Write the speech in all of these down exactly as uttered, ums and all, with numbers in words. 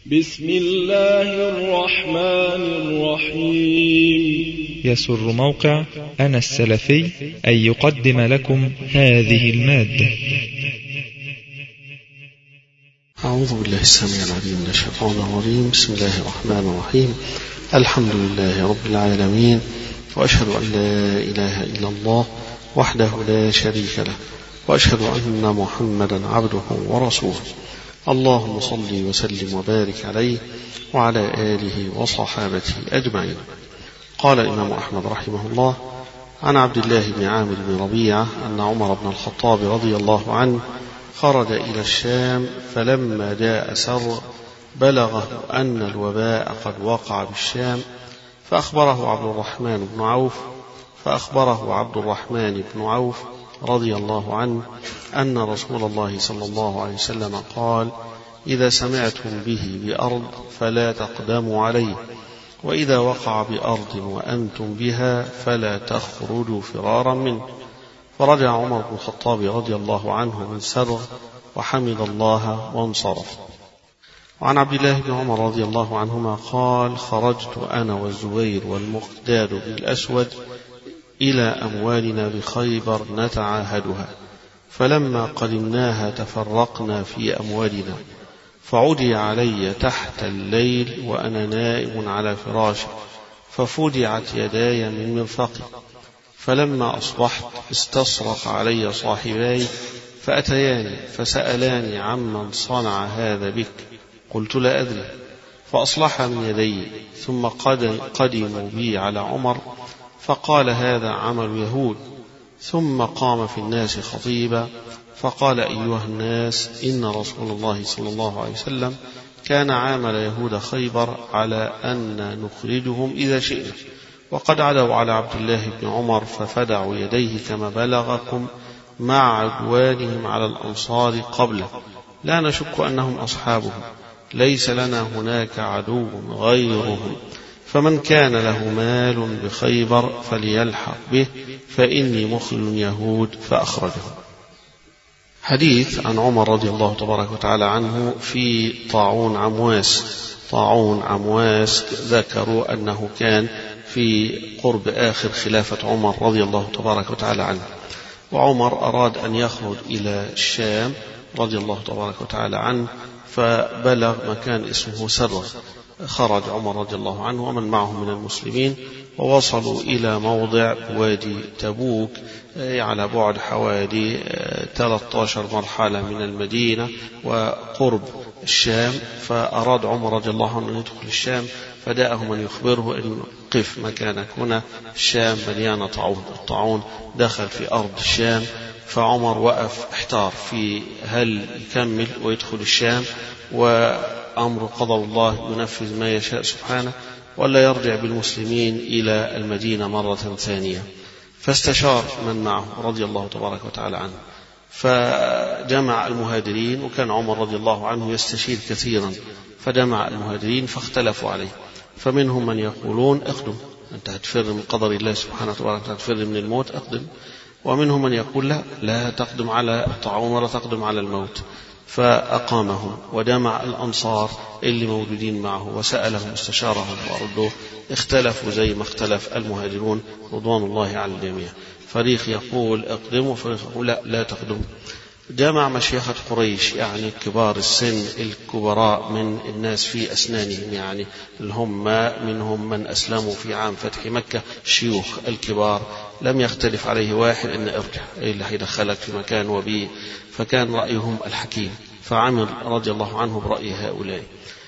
بسم الله الرحمن الرحيم. يسر موقع أنا السلفي أن يقدم لكم هذه المادة. أعوذ بالله السميع العليم من الشيطان الرجيم. بسم الله الرحمن الرحيم. الحمد لله رب العالمين، وأشهد أن لا إله إلا الله وحده لا شريك له، وأشهد أن محمدا عبده ورسوله. اللهم صل وسلم وبارك عليه وعلى آله وصحابته أجمعين. قال الإمام أحمد رحمه الله عن عبد الله بن عامر بن ربيعة أن عمر بن الخطاب رضي الله عنه خرج إلى الشام، فلما جاء سر بلغه أن الوباء قد وقع بالشام، فأخبره عبد الرحمن بن عوف فأخبره عبد الرحمن بن عوف رضي الله عنه أن رسول الله صلى الله عليه وسلم قال: إذا سمعتم به بأرض فلا تقدموا عليه، وإذا وقع بأرض وأنتم بها فلا تخرجوا فرارا منه. فرجع عمر بن الخطاب رضي الله عنه من سر وحمد الله وانصرف. وعن عبد الله بن عمر رضي الله عنهما قال: خرجت أنا والزبير والمقداد بن الأسود إلى أموالنا بخيبر نتعاهدها، فلما قدمناها تفرقنا في أموالنا، فعدي علي تحت الليل وأنا نائم على فراشي، ففدعت يداي من مرفقي، فلما أصبحت استصرخ علي صاحباي فأتياني فسألاني عمن صنع هذا بك، قلت لا أدري، فأصلح من يدي، ثم قدموا بي على عمر فقال: هذا عمل يهود. ثم قام في الناس خطيبا فقال: أيها الناس، إن رسول الله صلى الله عليه وسلم كان عامل يهود خيبر على أن نخرجهم إذا شئنا، وقد عدوا على عبد الله بن عمر ففدعوا يديه كما بلغكم مع عدوانهم على الأنصار قبله، لا نشك أنهم أصحابهم، ليس لنا هناك عدو غيرهم، فمن كان له مال بخيبر فليلحق به، فإني مخل يهود، فأخرجه. حديث عن عمر رضي الله تبارك وتعالى عنه في طاعون عمواس. طاعون عمواس ذكروا أنه كان في قرب آخر خلافة عمر رضي الله تبارك وتعالى عنه، وعمر أراد أن يخرج إلى الشام رضي الله تبارك وتعالى عنه، فبلغ مكان اسمه سرغ. خرج عمر رضي الله عنه ومن معه من المسلمين، ووصلوا إلى موضع وادي تبوك على بعد حوالي ثلاثة عشر مرحلة من المدينة وقرب الشام. فأراد عمر رضي الله عنه أن يدخل الشام، فجاءه من يخبره أن قف مكانك هنا، الشام مليانة طاعون، الطاعون دخل في أرض الشام. فعمر وقف احتار في هل يكمل ويدخل الشام وأمر قضاء الله ينفذ ما يشاء سبحانه، ولا يرجع بالمسلمين إلى المدينة مرة ثانية. فاستشار من معه رضي الله تبارك وتعالى عنه، فجمع المهاجرين، وكان عمر رضي الله عنه يستشير كثيرا، فجمع المهاجرين فاختلفوا عليه، فمنهم من يقولون اقدم، أنت هتفر من قدر الله سبحانه وتعالى، هتفر من الموت، اقدم. ومنهم من يقول لا لا تقدم على الطاعون ولا تقدم على الموت. فأقامهم وجمع الأنصار اللي موجودين معه وسألهم استشارهم وأردوه. اختلفوا زي ما اختلف المهاجرون رضوان الله على الجميع، فريق يقول اقدموا، فريق يقول لا لا تقدموا. جمع مشيخة قريش، يعني كبار السن الكبراء من الناس في أسنانهم، يعني هم منهم من أسلموا في عام فتح مكة، شيوخ الكبار لم يختلف عليه واحد إن ارجع، إيه اللي هيدخلك في مكان وبيه، فكان رأيهم الحكيم، فعمل رضي الله عنه برأي هؤلاء.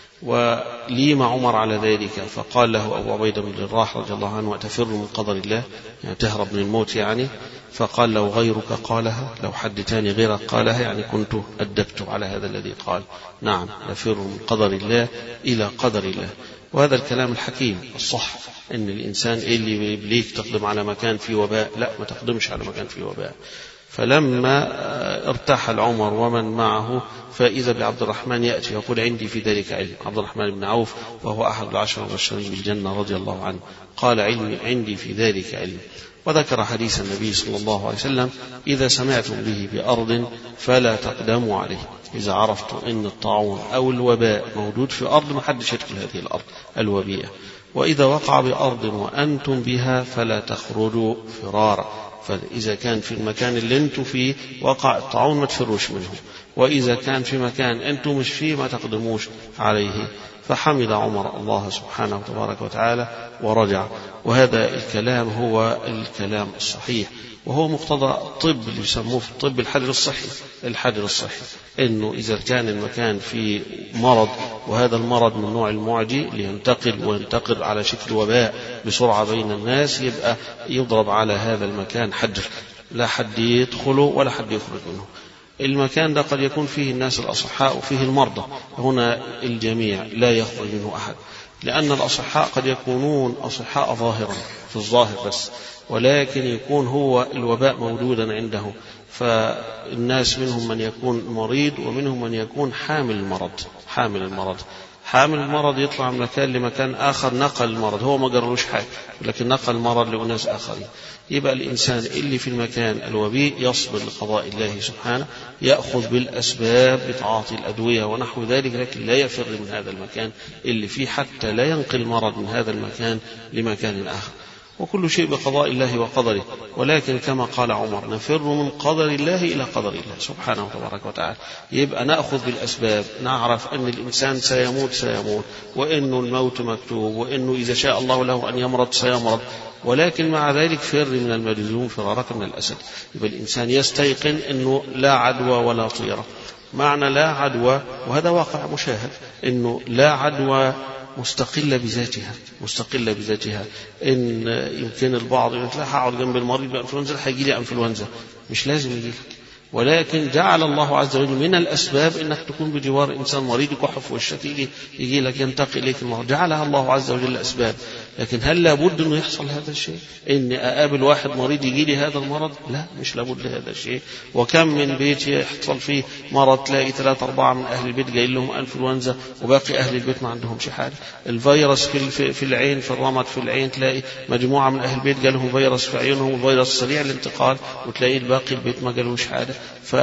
وليم عمر على ذلك، فقال له أبو عبيدة بن الجراح رضي الله عنه: أتفر من قدر الله، يعني تهرب من الموت يعني؟ فقال: لو غيرك قالها، لو حد تاني غيرك قالها، يعني كنت أدبت على هذا الذي قال. نعم، نفر من قدر الله إلى قدر الله. وهذا الكلام الحكيم الصح، إن الإنسان اللي يبليك تقدم على مكان فيه وباء، لا، ما تقدمش على مكان فيه وباء. فلما ارتحل عمر ومن معه فإذا بعبد الرحمن يأتي يقول عندي في ذلك علم. عبد الرحمن بن عوف وهو أحد العشر المبشرين بالجنة رضي الله عنه قال علمي عندي في ذلك علم. وذكر حديث النبي صلى الله عليه وسلم إذا سمعتم به بأرض فلا تقدموا عليه. إذا عرفتم أن الطاعون أو الوباء موجود في أرض ما حدش يدخل هذه الأرض الوبيئة. وإذا وقع بأرض وأنتم بها فلا تخرجوا فرارا. فإذا كان في المكان اللي أنتم فيه وقع الطاعون ما تفروش منه، وإذا كان في مكان أنتم مش فيه ما تقدموش عليه. فحمد عمر الله سبحانه تبارك وتعالى ورجع. وهذا الكلام هو الكلام الصحيح، وهو مقتضى الطب اللي يسموه في الطب الحجر الصحي. الحجر الصحي إنه إذا كان المكان فيه مرض وهذا المرض من نوع المعدي لينتقل وينتقل على شكل وباء بسرعة بين الناس، يبقى يضرب على هذا المكان حجر، لا حد يدخله ولا حد يخرج منه. المكان ده قد يكون فيه الناس الأصحاء وفيه المرضى، هنا الجميع لا يخرج منه أحد، لأن الأصحاء قد يكونون أصحاء ظاهرا في الظاهر بس، ولكن يكون هو الوباء موجودا عنده. فالناس منهم من يكون مريض ومنهم من يكون حامل المرض. حامل المرض حامل المرض يطلع من مكان لمكان آخر، نقل المرض، هو ما جرلوش حاجة لكن نقل المرض لأناس آخرين. يبقى الإنسان اللي في المكان الوبيء يصبر لقضاء الله سبحانه، يأخذ بالأسباب بتعاطي الأدوية ونحو ذلك، لكن لا يفر من هذا المكان اللي فيه حتى لا ينقل المرض من هذا المكان لمكان آخر. وكل شيء بقضاء الله وقدره، ولكن كما قال عمر نفر من قدر الله إلى قدر الله سبحانه وتبارك وتعالى. يبقى نأخذ بالأسباب، نعرف أن الإنسان سيموت سيموت، وأنه الموت مكتوب، وأنه إذا شاء الله له أن يمرض سيمرض، ولكن مع ذلك فر من المجذوم فرارك من الأسد. يبقى الإنسان يستيقن أنه لا عدوى ولا طيرة. معنى لا عدوى، وهذا واقع مشاهد، أنه لا عدوى مستقلة بذاتها، مستقلة بذاتها. إن يمكن البعض يقول لا هقعد جنب المريض بأنفلونزا هيجي لي أنفلونزا، مش لازم يجي لك، ولكن جعل الله عز وجل من الأسباب إنك تكون بجوار إنسان مريض يكح في وشك يجي, يجي لك ينتقي إليك المرض، جعلها الله عز وجل أسباب. لكن هل لابد أنه يحصل هذا الشيء؟ إن أقابل واحد مريض يجي لي هذا المرض؟ لا، مش لابد هذا الشيء. وكم من بيت يحصل فيه مرض تلاقي ثلاثة أربعة من أهل البيت جاي لهم أنفلونزا وباقي أهل البيت ما عندهم شيء حاجة. الفيروس في, في العين، في الرمد في العين، تلاقي مجموعة من أهل البيت جالهم فيروس في عيونهم وفيروس سريع الانتقال، وتلاقي الباقي البيت ما جالوش حاجة.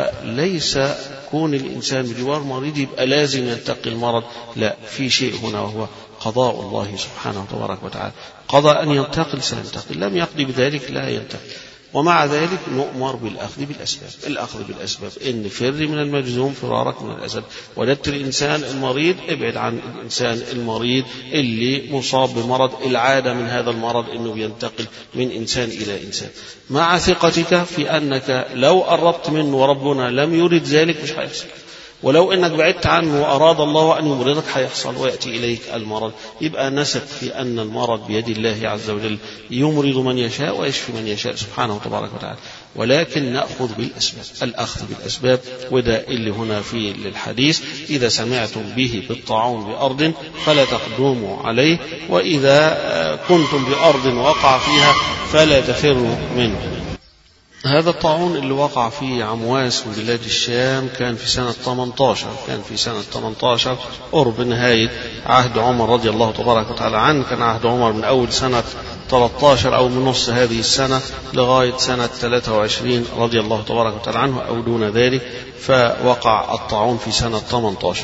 فليس كون الإنسان بجوار مريض يبقى لازم ينتقي المرض، لا، في شيء هنا وهو قضاء الله سبحانه وتبارك وتعالى. قضى أن ينتقل سينتقل، لم يقضي بذلك لا ينتقل. ومع ذلك نؤمر بالأخذ بالأسباب. الأخذ بالأسباب إن فر من المجذوم فرارك من الأسد. وجدت الإنسان المريض ابعد عن الإنسان المريض اللي مصاب بمرض العادة من هذا المرض إنه ينتقل من إنسان إلى إنسان، مع ثقتك في أنك لو قربت منه وربنا لم يرد ذلك مش هيحصل، ولو انك بعدت عنه واراد الله ان يمرضك هيحصل وياتي اليك المرض. يبقى نثق في ان المرض بيد الله عز وجل، يمرض من يشاء ويشفي من يشاء سبحانه تبارك وتعالى، ولكن ناخذ بالاسباب. الاخذ بالاسباب وده اللي هنا في الحديث: اذا سمعتم به بالطاعون بارض فلا تقدموا عليه، واذا كنتم بارض وقع فيها فلا تفروا منه. هذا الطاعون اللي وقع في عمواس من بلاد الشام كان في سنة ثمانية عشر، كان في سنة ثمانية عشر قرب نهاية عهد عمر رضي الله تبارك وتعالى عنه. كان عهد عمر من أول سنة ثلاثة عشر أو من نص هذه السنة لغاية سنة ثلاثة وعشرين رضي الله تبارك وتعالى عنه أو دون ذلك، فوقع الطاعون في سنة ثمانية عشر.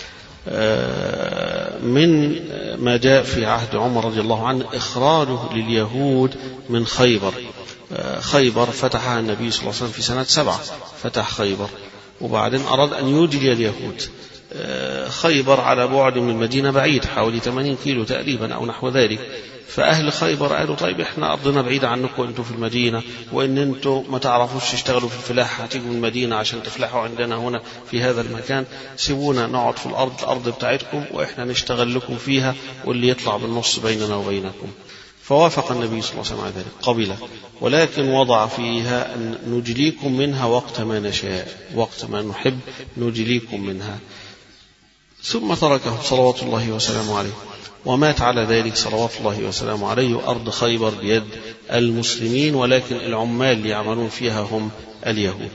من ما جاء في عهد عمر رضي الله عنه إخراجه لليهود من خيبر. خيبر فتحها النبي صلى الله عليه وسلم في سنة سبعة، فتح خيبر، وبعدين أراد أن يوجي اليهود. خيبر على بعد من المدينة بعيد حوالي ثمانين كيلو تقريبا أو نحو ذلك. فأهل خيبر قالوا طيب إحنا أرضنا بعيدة عنكم، أنتم في المدينة، وإن أنتم ما تعرفوش تشتغلوا في الفلاحة، هتيجوا من المدينة عشان تفلحوا عندنا هنا في هذا المكان، سيبونا نقعد في الأرض الأرض بتاعتكم وإحنا نشتغل لكم فيها، واللي يطلع بالنص بيننا وبينكم. فوافق النبي صلى الله عليه وسلم على ذلك، قبله، ولكن وضع فيها أن نجليكم منها وقت ما نشاء، وقت ما نحب نجليكم منها. ثم تركه صلوات الله وسلامه عليه. ومات على ذلك صلوات الله وسلامه عليه. أرض خيبر بيد المسلمين، ولكن العمال اللي يعملون فيها هم اليهود.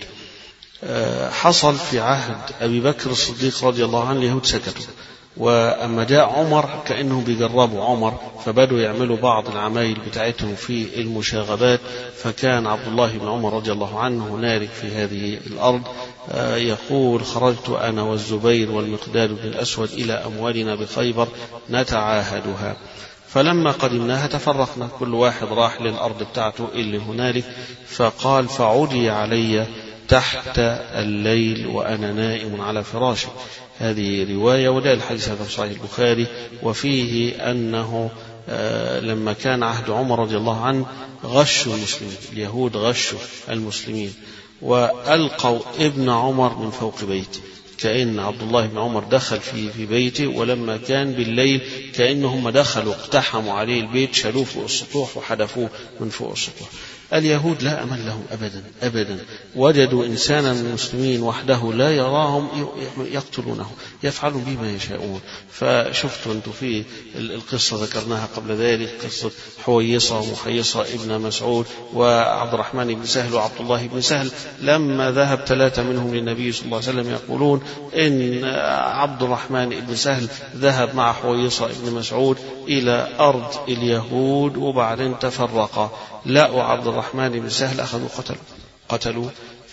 حصل في عهد أبي بكر الصديق رضي الله عنه اليهود سكتوا، وأما جاء عمر كأنهم بيجربوا عمر، فبدوا يعملوا بعض العمايل بتاعتهم في المشاغبات. فكان عبد الله بن عمر رضي الله عنه هنالك في هذه الأرض يقول: خرجت أنا والزبير والمقداد بن الأسود إلى أموالنا بخيبر نتعاهدها، فلما قدمناها تفرقنا، كل واحد راح للأرض بتاعته اللي هنالك. فقال: فعدي علي تحت الليل وأنا نائم على فراشي. هذه رواية، وده الحديث هذا في صحيح البخاري، وفيه أنه لما كان عهد عمر رضي الله عنه غشوا المسلمين، اليهود غشوا المسلمين وألقوا ابن عمر من فوق بيته، كأن عبد الله بن عمر دخل في في بيته، ولما كان بالليل كأنهم دخلوا اقتحموا عليه البيت، شالوه فوق السطوح وحدفوه من فوق السطوح. اليهود لا أمل لهم أبدا أبدا، وجدوا إنسانا من المسلمين وحده لا يراهم يقتلونه، يفعلون به ما يشاءون. فشفتوا أنتم في القصة ذكرناها قبل ذلك، قصة حويصة ومحيصة ابن مسعود وعبد الرحمن بن سهل وعبد الله بن سهل، لما ذهب ثلاثة منهم للنبي صلى الله عليه وسلم يقولون إن عبد الرحمن بن سهل ذهب مع حويصة ابن مسعود إلى أرض اليهود وبعدين تفرقا، لقوا عبد الرحمن بن سهل أخذوا قتلوا قتلوا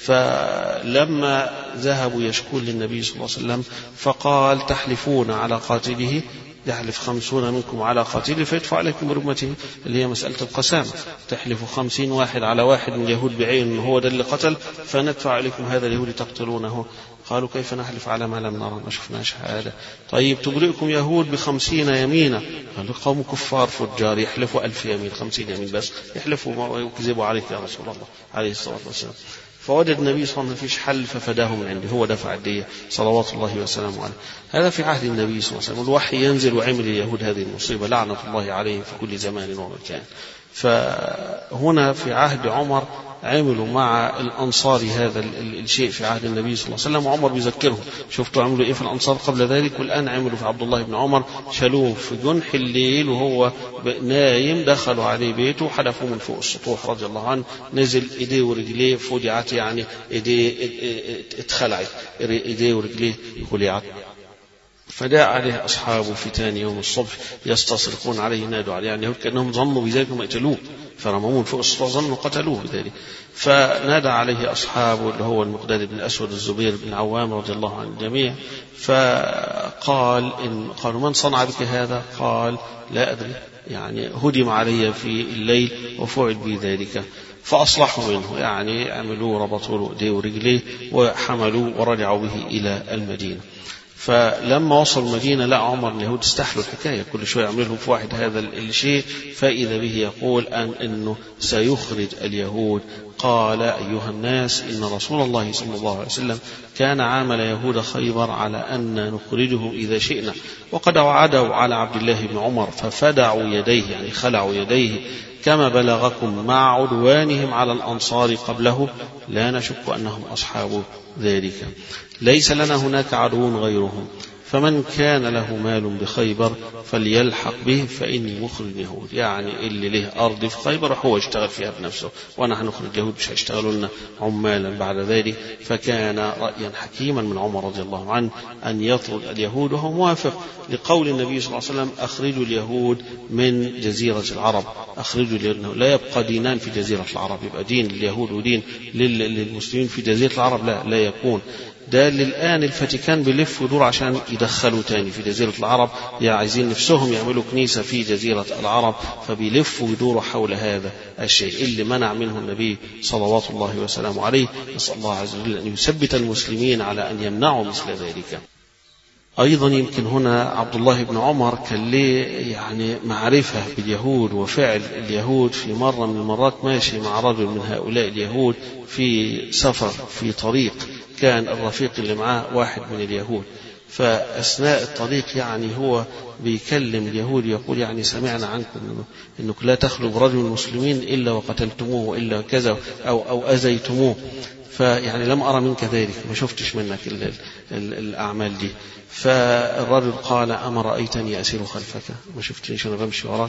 فلما ذهبوا يشكون للنبي صلى الله عليه وسلم فقال: تحلفون على قاتله، يحلف خمسون منكم على قاتله فيدفع عليكم برمته، اللي هي مسألة القسامة، تحلفوا خمسين واحد على واحد من اليهود بعين هو ده اللي قتل، فندفع عليكم هذا اليهود تقتلونه. قالوا: كيف نحلف على ما لم نرى، ما شفنا شهادة. طيب تبرئكم يهود بخمسين يمينا. قالوا: قوم كفار فجار يحلفوا ألف يمين، خمسين يمين بس يحلفوا ويكذبوا عليك يا رسول الله عليه الصلاة والسلام. فوجد النبي صلى الله عليه وسلم ما فيش حل ففداه من عنده، هو دفع الدية صلوات الله وسلامه عليه. هذا في عهد النبي صلى الله عليه وسلم، الوحي ينزل وعمل اليهود هذه المصيبة لعنة الله عليهم في كل زمان ومكان. فهنا في عهد عمر عملوا مع الأنصار هذا الشيء في عهد النبي صلى الله عليه وسلم، وعمر بيذكرهم: شفتوا عملوا إيه في الأنصار قبل ذلك، والآن عملوا في عبد الله بن عمر، شالوه في جنح الليل وهو نايم، دخلوا عليه بيته وحدفوه من فوق السطوح رضي الله عنه، نزل إيديه ورجليه فجعت، يعني إيديه اتخلعت، إيديه ورجليه خلعت. فجاء عليه أصحابه في ثاني يوم الصبح يستصرخون عليه، نادوا عليه، يعني كأنهم ظنوا بذلك ما قتلوه، فرموه فوق السطوح ظنوا قتلوه بذلك. فنادى عليه أصحابه اللي هو المقداد بن الأسود الزبير بن عوام رضي الله عن الجميع، فقال إن قالوا: من صنع بك هذا؟ قال: لا أدري، يعني هدم علي في الليل وفعل بي ذلك. فأصلحوا منه، يعني عملوا ربطوا له ايديه ورجليه وحملوا ورجعوا به إلى المدينة. فلما وصلوا المدينة لقى عمر اليهود استحلوا الحكاية، كل شوية يعمل لهم في واحد هذا الشيء، فإذا به يقول أن إنه سيخرج اليهود. قال: أيها الناس، إن رسول الله صلى الله عليه وسلم كان عامل يهود خيبر على أن نخرجهم إذا شئنا، وقد وعدوا على عبد الله بن عمر ففدعوا يديه، يعني خلعوا يديه، كما بلغكم مع عدوانهم على الأنصار قبله، لا نشك أنهم أصحاب ذلك، ليس لنا هناك عدو غيرهم، فمن كان له مال بخيبر فليلحق به فإني مخرج يهود. يعني اللي له أرض في خيبر هو يشتغل فيها بنفسه، وأنا هنخرج يهود مش هيشتغلوا لنا عمالا بعد ذلك. فكان رأيا حكيما من عمر رضي الله عنه أن يطرد اليهود، وهو موافق لقول النبي صلى الله عليه وسلم: أخرجوا اليهود من جزيرة العرب، أخرجوا اليهود، لا يبقى دينان في جزيرة العرب، يبقى دين لليهود ودين للمسلمين في جزيرة العرب، لا لا يكون. ده للآن الفاتيكان بيلف ودور عشان يدخلوا تاني في جزيرة العرب، يعني عايزين نفسهم يعملوا كنيسة في جزيرة العرب، فبيلفوا ويدوروا حول هذا الشيء اللي منع منه النبي صلوات الله وسلامه عليه. نسأل الله عز وجل أن يثبت المسلمين على أن يمنعوا مثل ذلك. أيضا يمكن هنا عبد الله بن عمر كان ليه يعني معرفة باليهود وفعل اليهود. في مرة من المرات ماشي مع رجل من هؤلاء اليهود في سفر في طريق، كان الرفيق اللي معاه واحد من اليهود، فأثناء الطريق يعني هو بيكلم اليهود يقول: يعني سمعنا عنكم أنك لا تخلوا برجل المسلمين إلا وقتلتموه إلا كذا أو, أو أذيتموه. فيعني لم أرى منك ذلك، ما شفتش منك ال ال ال الأعمال دي. فالرجل قال أما رأيتني أسير خلفك، ما شفتنيش أنا بمشي وراك؟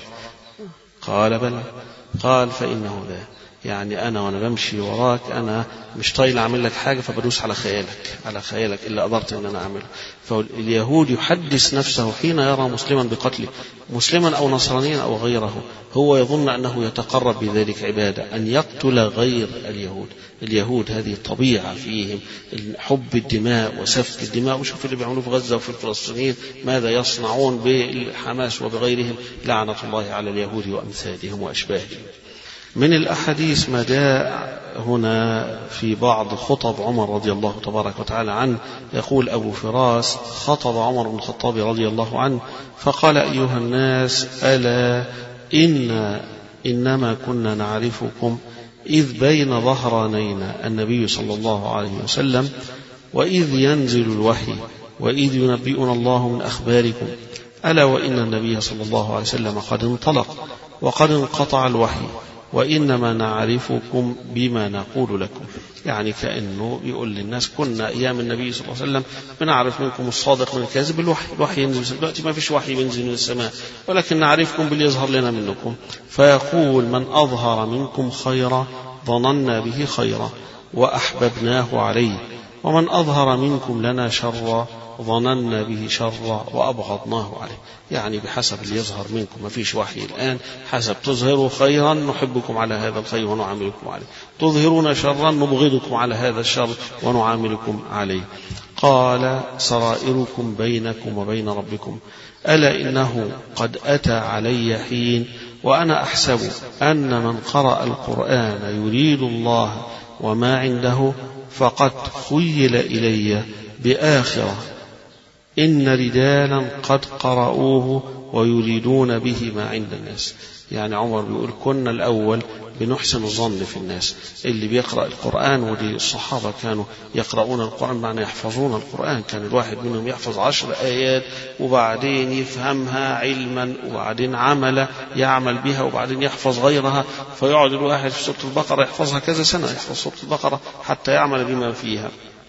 قال بلى. قال فإنه ذا، يعني أنا وأنا بمشي وراك أنا مش طايل أعمل لك حاجة فبدوس على خيالك على خيالك إلا قدرت أن أنا أعمله. فاليهود يحدث نفسه حين يرى مسلما بقتله، مسلما أو نصرانيا أو غيره، هو يظن أنه يتقرب بذلك عبادة، أن يقتل غير اليهود. اليهود هذه طبيعة فيهم، حب الدماء وسفك الدماء. وشوف اللي بيعملوه في غزة وفي الفلسطينيين ماذا يصنعون بالحماس وبغيرهم، لعنة الله على اليهود وأمثالهم وأشباههم. من الأحاديث ما جاء هنا في بعض خطب عمر رضي الله تبارك وتعالى عنه، يقول أبو فراس: خطب عمر بن الخطاب رضي الله عنه فقال: أيها الناس، ألا إن إنما كنا نعرفكم إذ بين ظهرانينا النبي صلى الله عليه وسلم، وإذ ينزل الوحي، وإذ ينبئنا الله من أخباركم، ألا وإن النبي صلى الله عليه وسلم قد انطلق وقد انقطع الوحي، وإنما نعرفكم بما نقول لكم. يعني كأنه يقول للناس كنا أيام النبي صلى الله عليه وسلم بنعرف منكم الصادق من الكاذب بالوحي، الوحي ينزل، دلوقتي ما فيش وحي ينزل من السماء، ولكن نعرفكم باللي يظهر لنا منكم. فيقول: من أظهر منكم خيرا ظننا به خيرا وأحببناه عليه، ومن أظهر منكم لنا شرا ظننا به شرا وأبغضناه عليه. يعني بحسب اللي يظهر منكم، ما فيش وحي الآن، حسب تظهروا خيرا نحبكم على هذا الخير ونعاملكم عليه، تظهرون شرا نبغضكم على هذا الشر ونعاملكم عليه. قال: سرائركم بينكم وبين ربكم، ألا إنه قد أتى علي حين وأنا أحسب أن من قرأ القرآن يريد الله وما عنده فقد خيل إلي بآخرة إن رجالا قد قرأوه ويريدون به ما عند الناس. يعني عمر بيقول كنا الأول بنحسن الظن في الناس، اللي بيقرأ القرآن، ودي الصحابة كانوا يقرؤون القرآن معنى يحفظون القرآن، كان الواحد منهم يحفظ عشر آيات وبعدين يفهمها علما وبعدين عمل يعمل بها وبعدين يحفظ غيرها، فيقعد الواحد في سورة البقرة يحفظها كذا سنة، يحفظ سورة البقرة حتى يعمل بما فيها.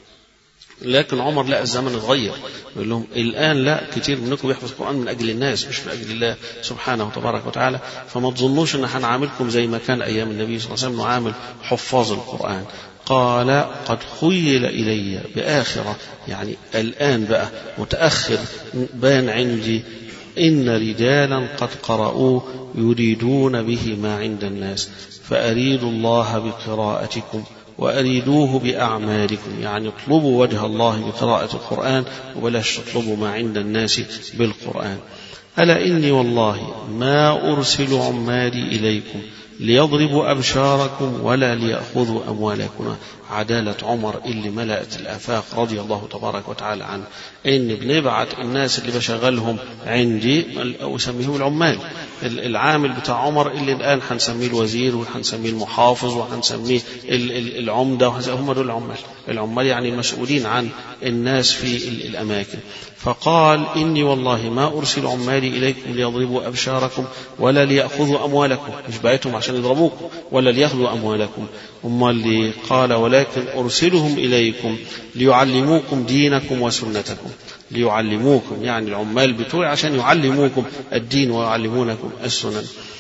لكن عمر لا، الزمن اتغير، يقول لهم الآن لا، كتير منكم يحفظ القرآن من أجل الناس مش من أجل الله سبحانه وتبارك وتعالى، فما تظنوش أن هنعاملكم زي ما كان أيام النبي صلى الله عليه وسلم نعامل حفاظ القرآن. قال: قد خيل إلي بآخرة، يعني الآن بقى متأخر بان عندي إن رجالا قد قرأوه يريدون به ما عند الناس، فأريد الله بقراءتكم وأريدوه بأعمالكم. يعني اطلبوا وجه الله بقراءة القرآن وبلاش تطلبوا ما عند الناس بالقرآن. ألا إني والله ما أرسل عمالي إليكم ليضربوا أبشاركم ولا ليأخذوا أموالكم. عدالة عمر اللي ملأت الآفاق رضي الله تبارك وتعالى عنه، إن بنبعت الناس اللي بشغلهم عندي وسميهم العمال، العامل بتاع عمر اللي الآن هنسميه الوزير وهنسميه المحافظ وهنسميه العمدة، هم دول العمال. العمال يعني المسؤولين عن الناس في الأماكن. فقال: إني والله ما أرسل عمالي إليكم ليضربوا أبشاركم ولا ليأخذوا أموالكم، مش بعتهم عشان يضربوكم ولا ليأخذوا أموالكم. أما اللي قال: ولكن أرسلهم إليكم ليعلموكم دينكم وسنتكم. ليعلموكم يعني العمال بتوعي عشان يعلموكم الدين ويعلمونكم السنن.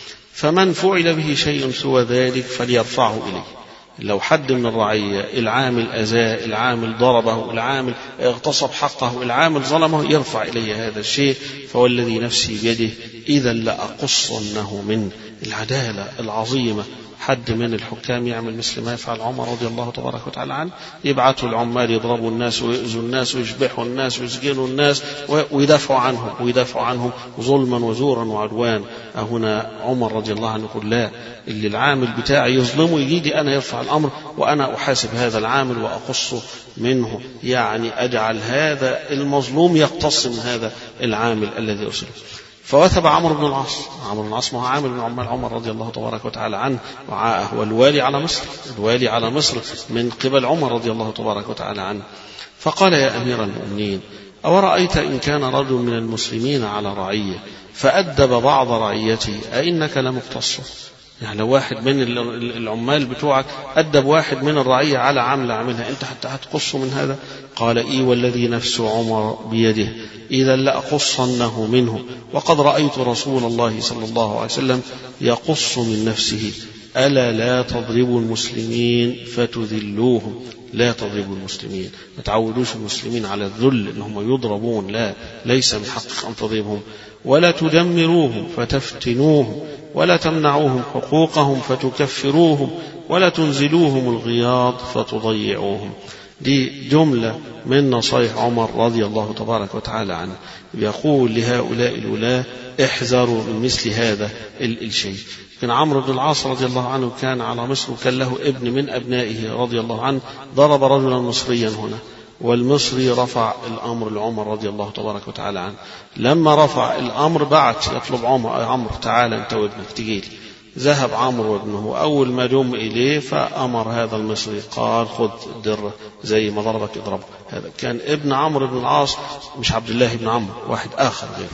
فمن فعل به شيء سوى ذلك فليرفعه إليه. لو حد من الرعية العامل أذاه، العامل ضربه، العامل اغتصب حقه، العامل ظلمه، يرفع إلي هذا الشيء، فوالذي نفسي بيده إذا لأقصنه منه. العدالة العظيمة. حد من الحكام يعمل مثل ما يفعل عمر رضي الله تبارك وتعالى عنه، يبعثوا العمال يضربوا الناس ويؤذوا الناس ويشبحوا الناس ويسجنوا الناس ويدافعوا عنهم ويدافعوا عنهم ظلما وزورا وعدوان. هنا عمر رضي الله عنه يقول لا، اللي العامل بتاعي يظلمه يجيدي أنا يرفع الأمر وأنا أحاسب هذا العامل وأقصه منه، يعني أجعل هذا المظلوم يقتص من هذا العامل الذي أرسله. فوثب عمرو بن العاص. عمرو بن العاص ما هو عامل من عمال عمر رضي الله تبارك وتعالى عنه، وهو الوالي على مصر، الوالي على مصر من قبل عمر رضي الله تبارك وتعالى عنه. فقال: يا أمير المؤمنين، أورأيت إن كان رجل من المسلمين على رعية فأدب بعض رعيته أئنك لمقتص؟ يعني لو واحد من العمال بتوعك أدب واحد من الرعية على عملة عملها، أنت حتى هتقصه من هذا؟ قال إي والذي نفس عمر بيده إذا لأقصنه منه، وقد رأيت رسول الله صلى الله عليه وسلم يقص من نفسه. ألا لا تضربوا المسلمين فتذلوهم. لا تضربوا المسلمين، ما تعودوش المسلمين على الذل إنهم يضربون، لا، ليس من حقك أن تضربهم. ولا تدمروهم فتفتنوهم، ولا تمنعوهم حقوقهم فتكفروهم، ولا تنزلوهم الغياض فتضيعوهم. دي جملة من نصائح عمر رضي الله تبارك وتعالى عنه، يقول لهؤلاء الولاة احذروا من مثل هذا الشيء. كان عمرو بن العاص رضي الله عنه كان على مصر، وكان له ابن من أبنائه رضي الله عنه ضرب رجلا مصريا هنا، والمصري رفع الأمر لعمر رضي الله تبارك وتعالى عنه. لما رفع الأمر بعت يطلب عمر عمرو تعالى أنت وابنك تجيلي. ذهب عمرو وابنه، أول ما دم إليه فأمر هذا المصري قال خذ الدرة زي ما ضربك اضربه. هذا كان ابن عمرو بن العاص، مش عبد الله بن عمرو، واحد آخر غيره.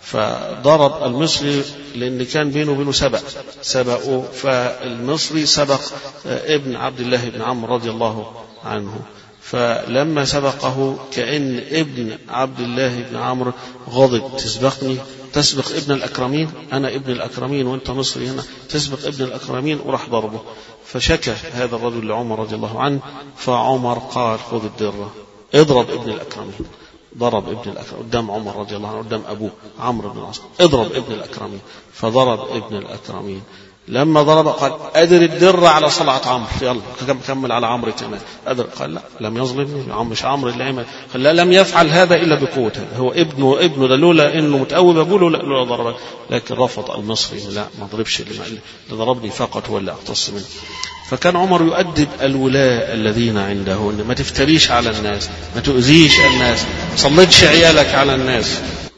فضرب المصري لأن كان بينه وبينه سبق سبقه، فالمصري سبق ابن عبد الله بن عمرو رضي الله عنه. فلما سبقه كأن ابن عبد الله بن عمرو غضب، تسبقني تسبق ابن الأكرمين، أنا ابن الأكرمين وأنت مصري هنا تسبق ابن الأكرمين، وراح ضربه. فشكى هذا الرجل لعمر رضي الله عنه، فعمر قال خذ الدرة اضرب ابن الأكرمين. ضرب ابن الأكرم قدام عمر رضي الله عنه قدام أبوه عمرو بن العاص، اضرب ابن الأكرمين. فضرب ابن الأكرمين. لما ضرب قال أدر الدر على صلعة عمرو، يلا كمل على عمرو تمام. أدر قال لا، لم يظلمني، مش عمرو اللي عمل. قال لا، لم يفعل هذا إلا بقوة، هو ابنه ابنه ده لولا إنه متقوي بقوله لا لولا ضرب. لكن رفض المصري، لا ما ضربش، اللي ضربني فقط هو اللي أقتص منه. فكان عمر يؤدب الولاة الذين عنده، ما تفتريش على الناس، ما تؤذيش الناس، ما تصلتش عيالك على الناس.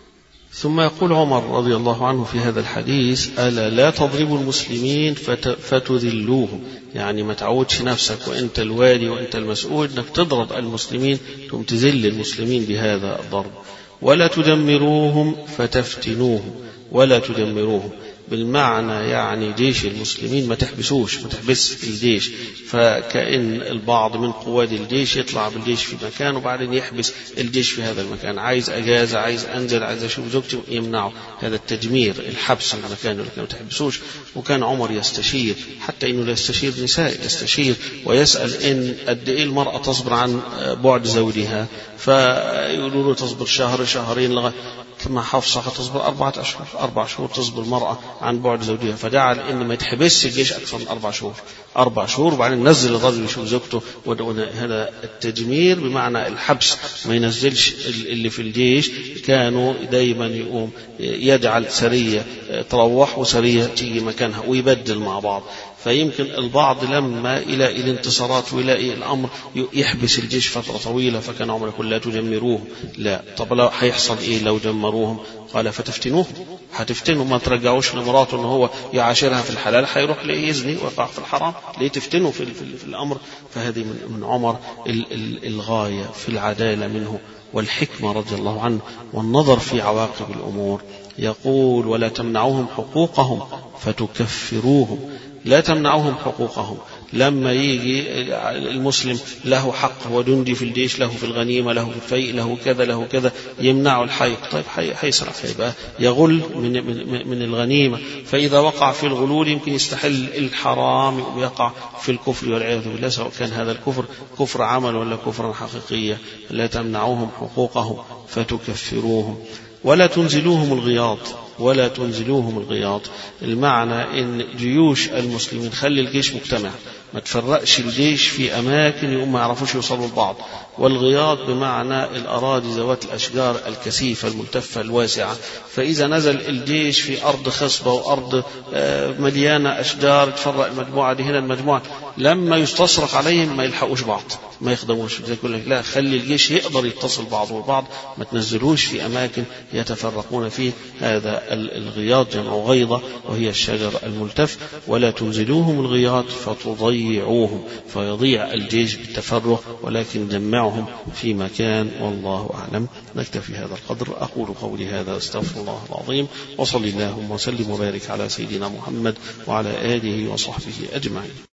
ثم يقول عمر رضي الله عنه في هذا الحديث ألا لا تضربوا المسلمين فتذلوهم، يعني ما تعودش نفسك وأنت الوالي وأنت المسؤول أنك تضرب المسلمين ثم تذل المسلمين بهذا الضرب. ولا تدمروهم فتفتنوهم، ولا تدمروهم بالمعنى يعني جيش المسلمين ما تحبسوش، ما تحبس الجيش. فكأن البعض من قواد الجيش يطلع بالجيش في مكان وبعدين يحبس الجيش في هذا المكان، عايز أجازة، عايز أنزل، عايز أشوف زوجتي، يمنعه. هذا التجمير، الحبس المكان، لكن ما تحبسوش. وكان عمر يستشير، حتى إنه لا يستشير نساء، يستشير ويسأل إن قد إيه المرأة تصبر عن بعد زوجها، فيقولوا له تصبر شهر شهرين لغاية كما حفصة تصبر أربعة أشهر، أربع شهور تصبر المرأة عن بعد زوجها. فجعل إن ما يتحبسش الجيش أكثر من أربع شهور، أربع شهور وبعدين نزل الرجل يشوف زوجته. هذا التجمير بمعنى الحبس، ما ينزلش اللي في الجيش. كانوا دايما يقوم يجعل سرية تروح وسرية تيجي مكانها ويبدل مع بعض. فيمكن البعض لما يلاقي الانتصارات ويلاقي الأمر يحبس الجيش فترة طويلة. فكان عمر يقول لا تجمروه، لا. طب لو هيحصل إيه لو جمروهم؟ قال فتفتنوه، هتفتنوا، ما ترجعوش لمراته إنه هو يعاشرها في الحلال، هيروح ليه يزني ويقع في الحرام، ليه تفتنوا في, في, في الأمر. فهذه من, من عمر الغاية في العدالة منه والحكمة رضي الله عنه والنظر في عواقب الأمور. يقول ولا تمنعوهم حقوقهم فتكفروهم، لا تمنعوهم حقوقهم. لما يجي المسلم له حق وجندي في الجيش، له في الغنيمة، له في الفيء، له كذا له كذا، يمنعوا الحيق. طيب هيسرع، هيبقى يغل من, من, من الغنيمة. فإذا وقع في الغلول يمكن يستحل الحرام ويقع في الكفر والعياذ بالله، سواء كان هذا الكفر كفر عمل ولا كفرا حقيقيا. لا تمنعوهم حقوقهم فتكفروهم. ولا تنزلوهم الغياض، ولا تنزلوهم الغياض المعنى إن جيوش المسلمين خلي الجيش مجتمع، ما تفرقش الجيش في أماكن يقوم ما يعرفوش يوصلوا لبعض. والغياض بمعنى الأراضي ذوات الأشجار الكثيفة الملتفة الواسعة. فإذا نزل الجيش في أرض خصبة وأرض مليانة أشجار، تفرق المجموعة دي هنا المجموعة، لما يستصرخ عليهم ما يلحقوش بعض، ما يخدموش. زي يقول لك لا، خلي الجيش يقدر يتصل بعضه ببعض، ما تنزلوش في أماكن يتفرقون فيه. هذا الغياض جمع غيضة وهي الشجر الملتف. ولا تنزلوهم الغياض فتضيعوا وضيعوهم فيضيع الجيش بالتفرق، ولكن جمعهم في مكان، والله أعلم. نكتفي هذا القدر. أقول قولي هذا أستغفر الله العظيم، وصلي اللهم وسلم وبارك على سيدنا محمد وعلى آله وصحبه أجمعين.